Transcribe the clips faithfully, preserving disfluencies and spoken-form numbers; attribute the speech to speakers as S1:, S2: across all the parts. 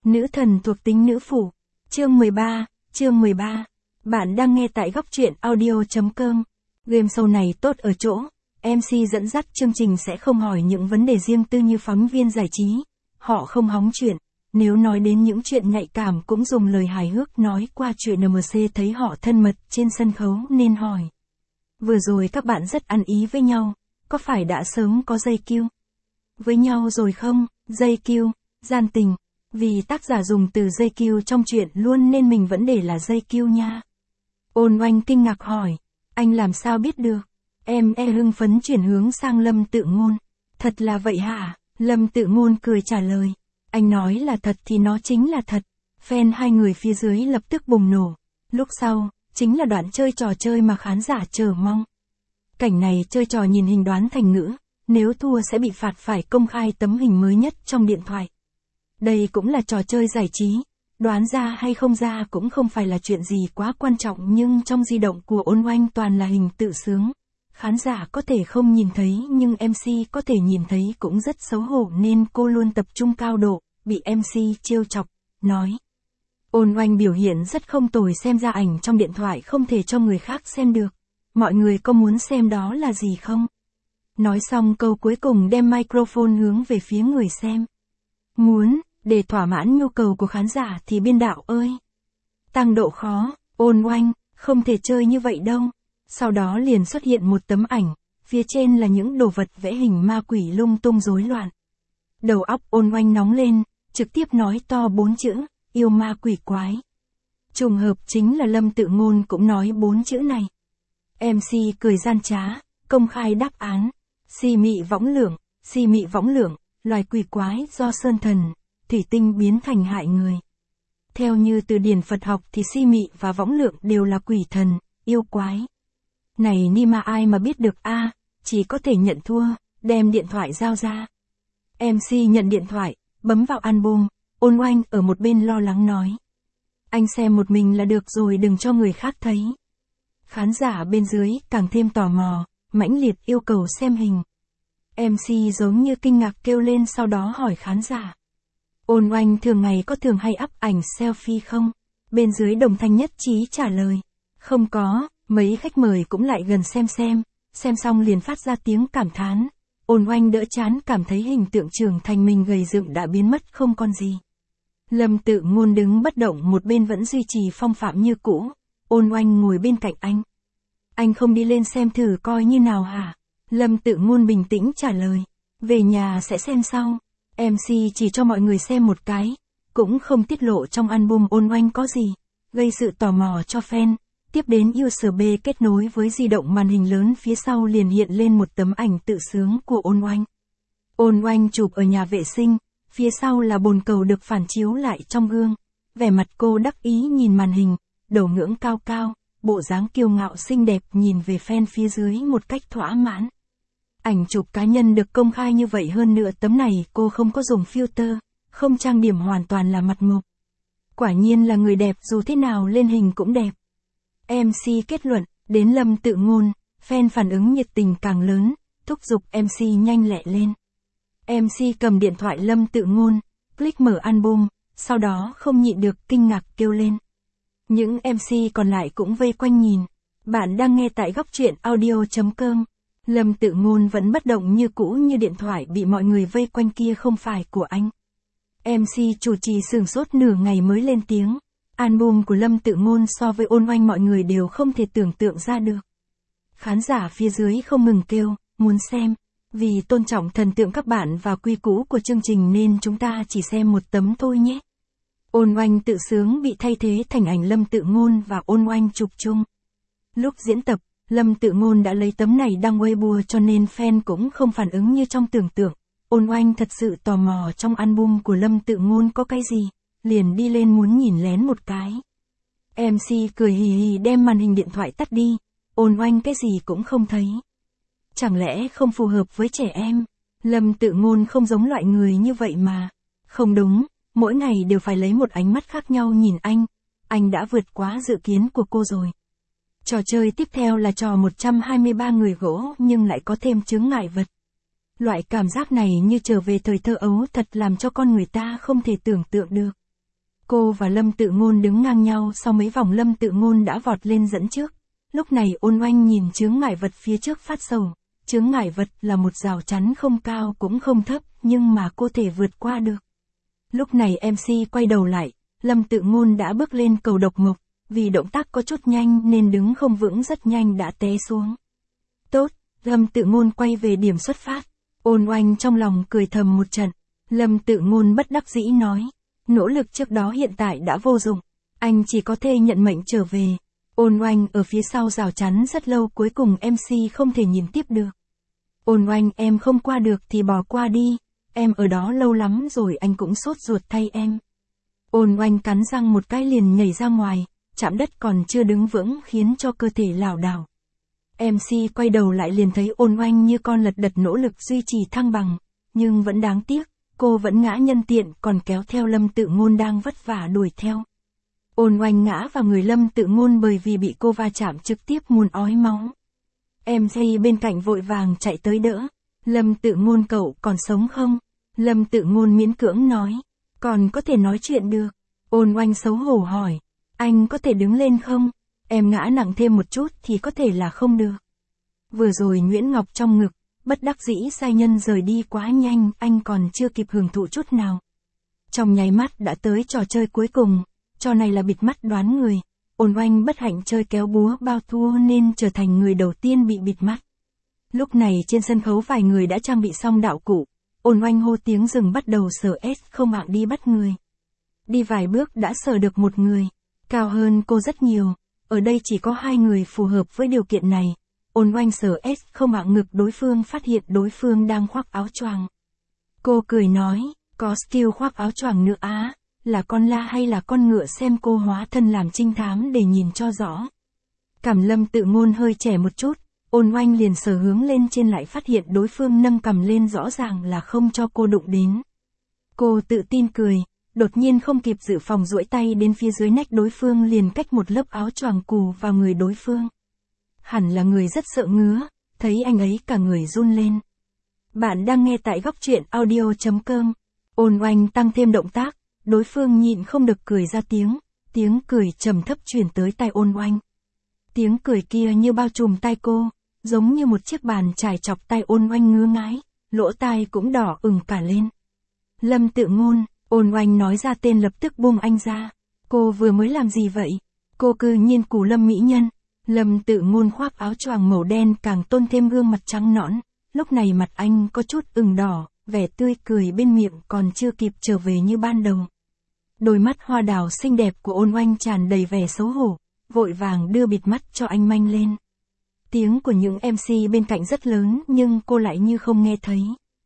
S1: Nữ thần thuộc tính nữ phủ. Chương mười ba, chương mười ba. Bạn đang nghe tại góc truyện audio chấm com. Game show này tốt ở chỗ, em xê dẫn dắt chương trình sẽ không hỏi những vấn đề riêng tư như phóng viên giải trí. Họ không hóng chuyện. Nếu nói đến những chuyện nhạy cảm cũng dùng lời hài hước nói qua chuyện en em xê thấy họ thân mật trên sân khấu nên hỏi. Vừa rồi các bạn rất ăn ý với nhau, có phải đã sớm có dây kiu với nhau rồi không? Dây kiu, gian tình. Vì tác giả dùng từ dây kiu trong truyện luôn nên mình vẫn để là dây kiu nha. Ôn Oanh kinh ngạc hỏi, anh làm sao biết được? Em e hưng phấn chuyển hướng sang Lâm Tự Ngôn. Thật là vậy hả? Lâm Tự Ngôn cười trả lời. Anh nói là thật thì nó chính là thật. Fan hai người phía dưới lập tức bùng nổ. Lúc sau, chính là đoạn chơi trò chơi mà khán giả chờ mong. Cảnh này chơi trò nhìn hình đoán thành ngữ, nếu thua sẽ bị phạt phải công khai tấm hình mới nhất trong điện thoại. Đây cũng là trò chơi giải trí, đoán ra hay không ra cũng không phải là chuyện gì quá quan trọng nhưng trong di động của Ôn Oanh toàn là hình tự sướng. Khán giả có thể không nhìn thấy nhưng em xê có thể nhìn thấy cũng rất xấu hổ nên cô luôn tập trung cao độ, bị em xê trêu chọc, nói. Ôn Oanh biểu hiện rất không tồi, xem ra ảnh trong điện thoại không thể cho người khác xem được. Mọi người có muốn xem đó là gì không? Nói xong câu cuối cùng đem microphone hướng về phía người xem. Muốn, để thỏa mãn nhu cầu của khán giả thì biên đạo ơi. Tăng độ khó, Ôn Oanh, không thể chơi như vậy đâu. Sau đó liền xuất hiện một tấm ảnh, phía trên là những đồ vật vẽ hình ma quỷ lung tung rối loạn. Đầu óc Ôn Oanh nóng lên, trực tiếp nói to bốn chữ, yêu ma quỷ quái. Trùng hợp chính là Lâm Tự Ngôn cũng nói bốn chữ này. em xê cười gian trá, công khai đáp án. Si mị võng lượng, si mị võng lượng, loài quỷ quái do sơn thần, thủy tinh biến thành hại người. Theo như từ điển Phật học thì si mị và võng lượng đều là quỷ thần, yêu quái. Này ni mà ai mà biết được a, chỉ có thể nhận thua, đem điện thoại giao ra. em xê nhận điện thoại, bấm vào album, Ôn Oanh ở một bên lo lắng nói. Anh xem một mình là được rồi, đừng cho người khác thấy. Khán giả bên dưới càng thêm tò mò, mãnh liệt yêu cầu xem hình. em xê giống như kinh ngạc kêu lên sau đó hỏi khán giả. Ôn Oanh thường ngày có thường hay up ảnh selfie không? Bên dưới đồng thanh nhất trí trả lời. Không có, mấy khách mời cũng lại gần xem xem, xem xong liền phát ra tiếng cảm thán. Ôn Oanh đỡ chán cảm thấy hình tượng trưởng thành mình gầy dựng đã biến mất không còn gì. Lâm Tự Ngôn đứng bất động một bên vẫn duy trì phong phạm như cũ. Ôn Oanh ngồi bên cạnh anh. Anh không đi lên xem thử coi như nào hả? Lâm Tự Ngôn bình tĩnh trả lời. Về nhà sẽ xem sau. em xê chỉ cho mọi người xem một cái, cũng không tiết lộ trong album Ôn Oanh có gì, gây sự tò mò cho fan. Tiếp đến u ét bê kết nối với di động, màn hình lớn phía sau liền hiện lên một tấm ảnh tự sướng của Ôn Oanh. Ôn Oanh chụp ở nhà vệ sinh, phía sau là bồn cầu được phản chiếu lại trong gương. Vẻ mặt cô đắc ý nhìn màn hình, đầu ngưỡng cao cao, bộ dáng kiêu ngạo xinh đẹp nhìn về fan phía dưới một cách thỏa mãn. Ảnh chụp cá nhân được công khai như vậy, hơn nữa tấm này cô không có dùng filter, không trang điểm, hoàn toàn là mặt mộc. Quả nhiên là người đẹp, dù thế nào lên hình cũng đẹp. em xê kết luận, đến Lâm Tự Ngôn, fan phản ứng nhiệt tình càng lớn, thúc giục em xê nhanh lẹ lên. em xê cầm điện thoại Lâm Tự Ngôn, click mở album, sau đó không nhịn được kinh ngạc kêu lên. Những em xê còn lại cũng vây quanh nhìn. Bạn đang nghe tại góc truyện audio chấm com. Lâm Tự Ngôn vẫn bất động như cũ, như điện thoại bị mọi người vây quanh kia không phải của anh. em xê chủ trì sửng sốt nửa ngày mới lên tiếng. Album của Lâm Tự Ngôn so với Ôn Oanh mọi người đều không thể tưởng tượng ra được. Khán giả phía dưới không ngừng kêu, muốn xem. Vì tôn trọng thần tượng các bạn và quy củ của chương trình nên chúng ta chỉ xem một tấm thôi nhé. Ôn Oanh tự sướng bị thay thế thành ảnh Lâm Tự Ngôn và Ôn Oanh chụp chung. Lúc diễn tập, Lâm Tự Ngôn đã lấy tấm này đăng Weibo cho nên fan cũng không phản ứng như trong tưởng tượng. Ôn Oanh thật sự tò mò trong album của Lâm Tự Ngôn có cái gì, liền đi lên muốn nhìn lén một cái. em xê cười hì hì đem màn hình điện thoại tắt đi. Ôn Oanh cái gì cũng không thấy. Chẳng lẽ không phù hợp với trẻ em? Lâm Tự Ngôn không giống loại người như vậy mà. Không đúng, mỗi ngày đều phải lấy một ánh mắt khác nhau nhìn anh. Anh đã vượt quá dự kiến của cô rồi. Trò chơi tiếp theo là trò một trăm hai mươi ba người gỗ nhưng lại có thêm chướng ngại vật. Loại cảm giác này như trở về thời thơ ấu, thật làm cho con người ta không thể tưởng tượng được. Cô và Lâm Tự Ngôn đứng ngang nhau, sau mấy vòng Lâm Tự Ngôn đã vọt lên dẫn trước. Lúc này Ôn Oanh nhìn chướng ngại vật phía trước phát sầu. Chướng ngại vật là một rào chắn không cao cũng không thấp, nhưng mà cô thể vượt qua được. Lúc này em xê quay đầu lại, Lâm Tự Ngôn đã bước lên cầu độc mộc, vì động tác có chút nhanh nên đứng không vững rất nhanh đã té xuống. Tốt, Lâm Tự Ngôn quay về điểm xuất phát. Ôn Oanh trong lòng cười thầm một trận. Lâm Tự Ngôn bất đắc dĩ nói, nỗ lực trước đó hiện tại đã vô dụng, anh chỉ có thể nhận mệnh trở về. Ôn Oanh ở phía sau rào chắn rất lâu, cuối cùng em xê không thể nhìn tiếp được. Ôn Oanh, em không qua được thì bỏ qua đi, em ở đó lâu lắm rồi anh cũng sốt ruột thay em. Ôn Oanh cắn răng một cái liền nhảy ra ngoài, chạm đất còn chưa đứng vững khiến cho cơ thể lảo đảo. em xê quay đầu lại liền thấy Ôn Oanh như con lật đật nỗ lực duy trì thăng bằng, nhưng vẫn đáng tiếc, cô vẫn ngã nhân tiện còn kéo theo Lâm Tự Ngôn đang vất vả đuổi theo. Ôn Oanh ngã vào người Lâm Tự Ngôn bởi vì bị cô va chạm trực tiếp muốn ói máu. em xê bên cạnh vội vàng chạy tới đỡ. Lâm Tự Ngôn, cậu còn sống không? Lâm Tự Ngôn miễn cưỡng nói, còn có thể nói chuyện được. Ôn Oanh xấu hổ hỏi, anh có thể đứng lên không? Em ngã nặng thêm một chút thì có thể là không được. Vừa rồi Nguyễn Ngọc trong ngực, bất đắc dĩ sai nhân rời đi quá nhanh, anh còn chưa kịp hưởng thụ chút nào. Trong nháy mắt đã tới trò chơi cuối cùng, trò này là bịt mắt đoán người. Ôn Oanh bất hạnh chơi kéo búa bao thua nên trở thành người đầu tiên bị bịt mắt. Lúc này trên sân khấu vài người đã trang bị xong đạo cụ. Ôn Oanh hô tiếng dừng bắt đầu sờ S không hạng đi bắt người. Đi vài bước đã sờ được một người, cao hơn cô rất nhiều. Ở đây chỉ có hai người phù hợp với điều kiện này. Ôn Oanh sờ S không hạng ngực đối phương, phát hiện đối phương đang khoác áo choàng. Cô cười nói, có skill khoác áo choàng nữa á, là con la hay là con ngựa, xem cô hóa thân làm trinh thám để nhìn cho rõ. Cằm Lâm Tự Ngôn hơi trẻ một chút, Ôn Oanh liền sờ hướng lên trên lại phát hiện đối phương nâng cằm lên rõ ràng là không cho cô đụng đến. Cô tự tin cười, đột nhiên không kịp dự phòng duỗi tay đến phía dưới nách đối phương liền cách một lớp áo choàng cù vào người đối phương. Hẳn là người rất sợ ngứa, thấy anh ấy cả người run lên. Bạn đang nghe tại góc truyện audio chấm com. Ôn Oanh tăng thêm động tác, đối phương nhịn không được cười ra tiếng, tiếng cười trầm thấp truyền tới tai Ôn Oanh. Tiếng cười kia như bao trùm tai cô, giống như một chiếc bàn chải chọc tai Ôn Oanh ngứa ngáy, lỗ tai cũng đỏ ửng cả lên. Lâm Tự Ngôn, Ôn Oanh nói ra tên lập tức buông anh ra. Cô vừa mới làm gì vậy? Cô cư nhiên cù Lâm mỹ nhân. Lâm Tự Ngôn khoác áo choàng màu đen càng tôn thêm gương mặt trắng nõn, lúc này mặt anh có chút ửng đỏ, vẻ tươi cười bên miệng còn chưa kịp trở về như ban đầu. Đôi mắt hoa đào xinh đẹp của Ôn Oanh tràn đầy vẻ xấu hổ, vội vàng đưa bịt mắt cho anh manh lên. Tiếng của những em xê bên cạnh rất lớn nhưng cô lại như không nghe thấy.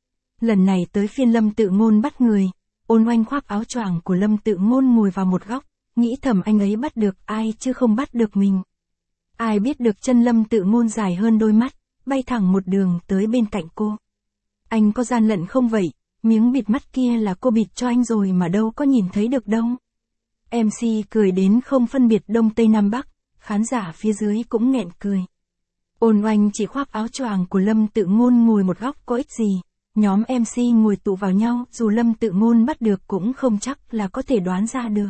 S1: Lần này tới phiên Lâm Tự Ngôn bắt người. Ôn Oanh khoác áo choàng của Lâm Tự Ngôn ngồi vào một góc, nghĩ thầm anh ấy bắt được ai chứ không bắt được mình. Ai biết được chân Lâm Tự Ngôn dài hơn đôi mắt, bay thẳng một đường tới bên cạnh cô. Anh có gian lận không vậy? Miếng bịt mắt kia là cô bịt cho anh rồi mà đâu có nhìn thấy được đâu. em xê cười đến không phân biệt Đông Tây Nam Bắc, khán giả phía dưới cũng nghẹn cười. Ôn Oanh chỉ khoác áo choàng của Lâm Tự Ngôn ngồi một góc có ích gì. Nhóm em xê ngồi tụ vào nhau, dù Lâm Tự Ngôn bắt được cũng không chắc là có thể đoán ra được.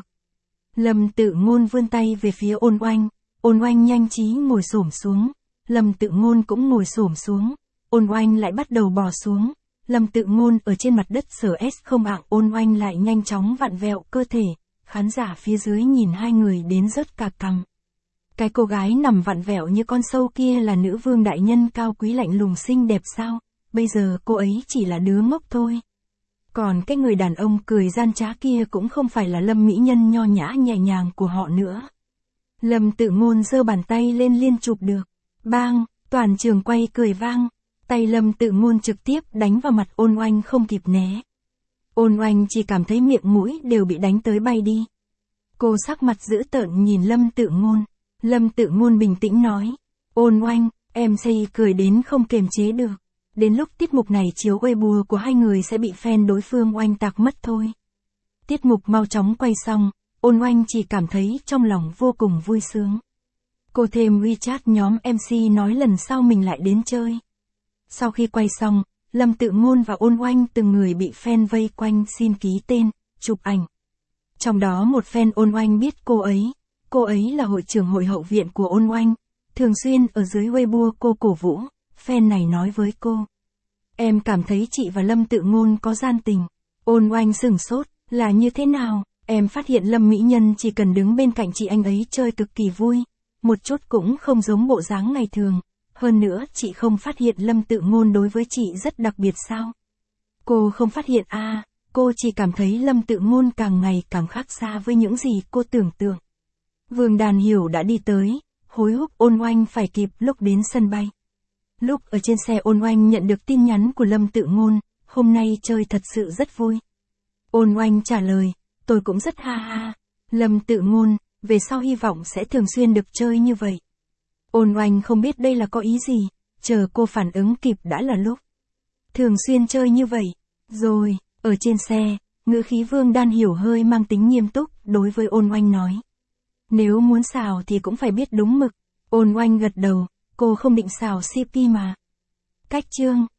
S1: Lâm Tự Ngôn vươn tay về phía Ôn Oanh, Ôn Oanh nhanh trí ngồi xổm xuống, Lâm Tự Ngôn cũng ngồi xổm xuống, Ôn Oanh lại bắt đầu bò xuống, Lâm Tự Ngôn ở trên mặt đất sờ S không hạng, Ôn Oanh lại nhanh chóng vặn vẹo cơ thể, khán giả phía dưới nhìn hai người đến rớt cả cằm. Cái cô gái nằm vặn vẹo như con sâu kia là nữ vương đại nhân cao quý lạnh lùng xinh đẹp sao? Bây giờ cô ấy chỉ là đứa ngốc thôi. Còn cái người đàn ông cười gian trá kia cũng không phải là Lâm mỹ nhân nho nhã nhẹ nhàng của họ nữa. Lâm Tự Ngôn giơ bàn tay lên liên chụp được. Bang, toàn trường quay cười vang. Tay Lâm Tự Ngôn trực tiếp đánh vào mặt Ôn Oanh không kịp né. Ôn Oanh chỉ cảm thấy miệng mũi đều bị đánh tới bay đi. Cô sắc mặt dữ tợn nhìn Lâm Tự Ngôn. Lâm Tự Ngôn bình tĩnh nói. Ôn Oanh, em xê cười đến không kiềm chế được. Đến lúc tiết mục này chiếu Weibo của hai người sẽ bị fan đối phương oanh tạc mất thôi. Tiết mục mau chóng quay xong, Ôn Oanh chỉ cảm thấy trong lòng vô cùng vui sướng. Cô thêm WeChat nhóm em xê nói lần sau mình lại đến chơi. Sau khi quay xong, Lâm Tự Ngôn và Ôn Oanh từng người bị fan vây quanh xin ký tên, chụp ảnh. Trong đó một fan Ôn Oanh biết cô ấy. Cô ấy là hội trưởng hội hậu viện của Ôn Oanh. Thường xuyên ở dưới Weibo cô cổ vũ. Fan này nói với cô. Em cảm thấy chị và Lâm Tự Ngôn có gian tình. Ôn Oanh sửng sốt, là như thế nào? Em phát hiện Lâm Mỹ Nhân chỉ cần đứng bên cạnh chị anh ấy chơi cực kỳ vui. Một chút cũng không giống bộ dáng ngày thường. Hơn nữa chị không phát hiện Lâm Tự Ngôn đối với chị rất đặc biệt sao? Cô không phát hiện à, cô chỉ cảm thấy Lâm Tự Ngôn càng ngày càng khác xa với những gì cô tưởng tượng. Vương Đàn Hiểu đã đi tới, hối húc Ôn Oanh phải kịp lúc đến sân bay. Lúc ở trên xe Ôn Oanh nhận được tin nhắn của Lâm Tự Ngôn, hôm nay chơi thật sự rất vui. Ôn Oanh trả lời, tôi cũng rất ha ha. Lâm Tự Ngôn, về sau hy vọng sẽ thường xuyên được chơi như vậy. Ôn Oanh không biết đây là có ý gì, chờ cô phản ứng kịp đã là lúc. Thường xuyên chơi như vậy, rồi, ở trên xe, ngữ khí Vương Đan Hiểu hơi mang tính nghiêm túc đối với Ôn Oanh nói. Nếu muốn xào thì cũng phải biết đúng mực. Ôn Oanh gật đầu, cô không định xào xê pê mà. Cách chương